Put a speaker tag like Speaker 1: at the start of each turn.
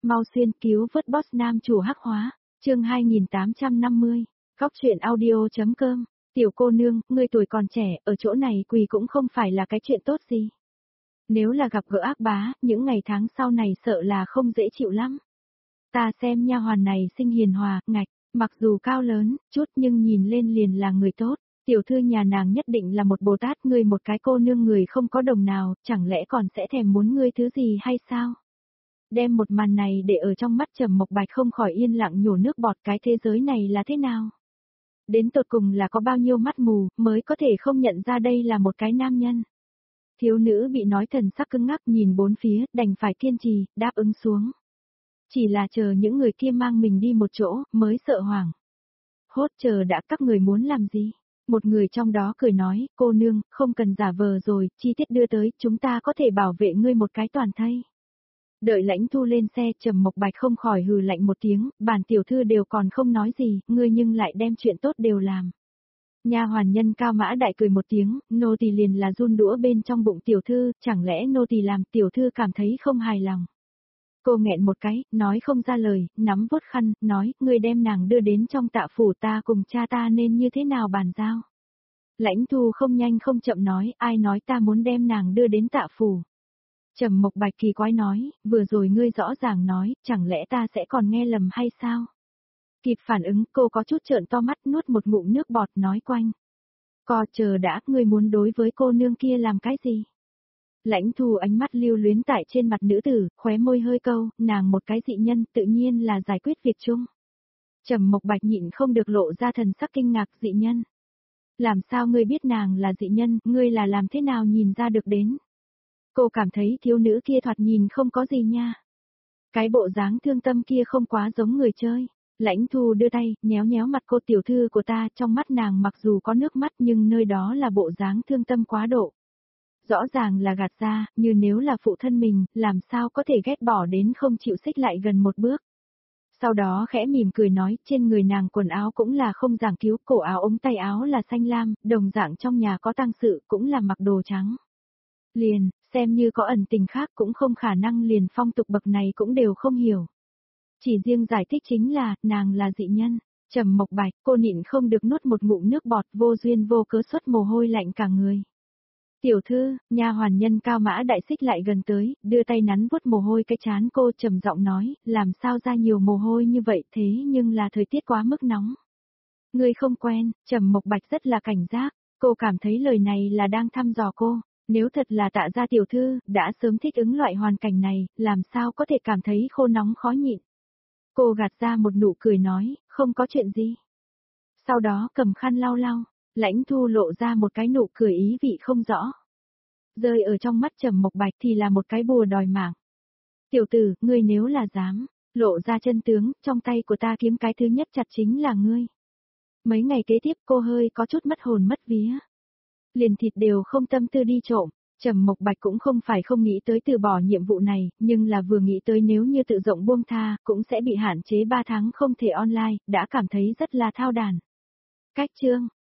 Speaker 1: mau xuyên cứu vớt boss nam chủ hắc hóa, chương 2850, góc truyện audio.com, tiểu cô nương, ngươi tuổi còn trẻ, ở chỗ này quỳ cũng không phải là cái chuyện tốt gì. Nếu là gặp gỡ ác bá, những ngày tháng sau này sợ là không dễ chịu lắm. Ta xem nha hoàn này xinh hiền hòa, ngạch, mặc dù cao lớn, chút nhưng nhìn lên liền là người tốt. Tiểu thư nhà nàng nhất định là một Bồ Tát, ngươi một cái cô nương người không có đồng nào, chẳng lẽ còn sẽ thèm muốn ngươi thứ gì hay sao? Đem một màn này để ở trong mắt Trầm Mộc Bạch không khỏi yên lặng nhổ nước bọt, cái thế giới này là thế nào? Đến tột cùng là có bao nhiêu mắt mù, mới có thể không nhận ra đây là một cái nam nhân? Thiếu nữ bị nói thần sắc cứng ngắc nhìn bốn phía, đành phải kiên trì, đáp ứng xuống. Chỉ là chờ những người kia mang mình đi một chỗ, mới sợ hoảng. Hốt chờ đã, các người muốn làm gì? Một người trong đó cười nói, cô nương, không cần giả vờ rồi, chi tiết đưa tới, chúng ta có thể bảo vệ ngươi một cái toàn thây. Đợi Lãnh Thu lên xe, Trầm Mộc Bạch không khỏi hừ lạnh một tiếng, bản tiểu thư đều còn không nói gì, ngươi nhưng lại đem chuyện tốt đều làm. Nha hoàn nhân Cao Mã Đại cười một tiếng, nô tỳ liền là run đũa bên trong bụng tiểu thư, chẳng lẽ nô tỳ làm tiểu thư cảm thấy không hài lòng. Cô nghẹn một cái, nói không ra lời, nắm vuốt khăn, nói, ngươi đem nàng đưa đến trong Tạ phủ, ta cùng cha ta nên như thế nào bàn giao. Lãnh Thu không nhanh không chậm nói, ai nói ta muốn đem nàng đưa đến Tạ phủ. Trầm Mộc Bạch kỳ quái nói, vừa rồi ngươi rõ ràng nói, chẳng lẽ ta sẽ còn nghe lầm hay sao? Kịp phản ứng, cô có chút trợn to mắt, nuốt một ngụm nước bọt, nói quanh. Co chờ đã, ngươi muốn đối với cô nương kia làm cái gì? Lãnh Thu ánh mắt lưu luyến tại trên mặt nữ tử, khóe môi hơi câu, nàng một cái dị nhân, tự nhiên là giải quyết việc chung. Trầm Mộc Bạch nhịn không được lộ ra thần sắc kinh ngạc, dị nhân. Làm sao ngươi biết nàng là dị nhân, ngươi là làm thế nào nhìn ra được đến? Cô cảm thấy thiếu nữ kia thoạt nhìn không có gì nha. Cái bộ dáng thương tâm kia không quá giống người chơi. Lãnh Thu đưa tay, nhéo nhéo mặt cô, tiểu thư của ta, trong mắt nàng mặc dù có nước mắt nhưng nơi đó là bộ dáng thương tâm quá độ. Rõ ràng là gạt ra, như nếu là phụ thân mình, làm sao có thể ghét bỏ đến không chịu xích lại gần một bước. Sau đó khẽ mỉm cười nói, trên người nàng quần áo cũng là không giảng cứu, cổ áo ống tay áo là xanh lam, đồng dạng trong nhà có tang sự cũng là mặc đồ trắng. Liền, xem như có ẩn tình khác cũng không khả năng liền phong tục bậc này cũng đều không hiểu. Chỉ riêng giải thích chính là, nàng là dị nhân. Trầm Mộc Bạch, cô nhịn không được nuốt một ngụm nước bọt, vô duyên vô cớ xuất mồ hôi lạnh cả người. Tiểu thư, nha hoàn nhân Cao Mã Đại xích lại gần tới, đưa tay nắn vuốt mồ hôi cái trán cô, trầm giọng nói, làm sao ra nhiều mồ hôi như vậy, thế nhưng là thời tiết quá mức nóng. Ngươi không quen, Trầm Mộc Bạch rất là cảnh giác, cô cảm thấy lời này là đang thăm dò cô. Nếu thật là Tạ gia tiểu thư, đã sớm thích ứng loại hoàn cảnh này, làm sao có thể cảm thấy khô nóng khó nhịn. Cô gạt ra một nụ cười nói, không có chuyện gì. Sau đó cầm khăn lau lau, Lãnh Thu lộ ra một cái nụ cười ý vị không rõ. Rơi ở trong mắt Trầm Mộc Bạch thì là một cái bùa đòi mạng. Tiểu tử, ngươi nếu là dám, lộ ra chân tướng, trong tay của ta kiếm cái thứ nhất chặt chính là ngươi. Mấy ngày kế tiếp cô hơi có chút mất hồn mất vía. Liền thịt đều không tâm tư đi trộm. Trầm Mộc Bạch cũng không phải không nghĩ tới từ bỏ nhiệm vụ này, nhưng là vừa nghĩ tới nếu như tự rộng buông tha, cũng sẽ bị hạn chế 3 tháng không thể online, đã cảm thấy rất là thao đàn. Cách chương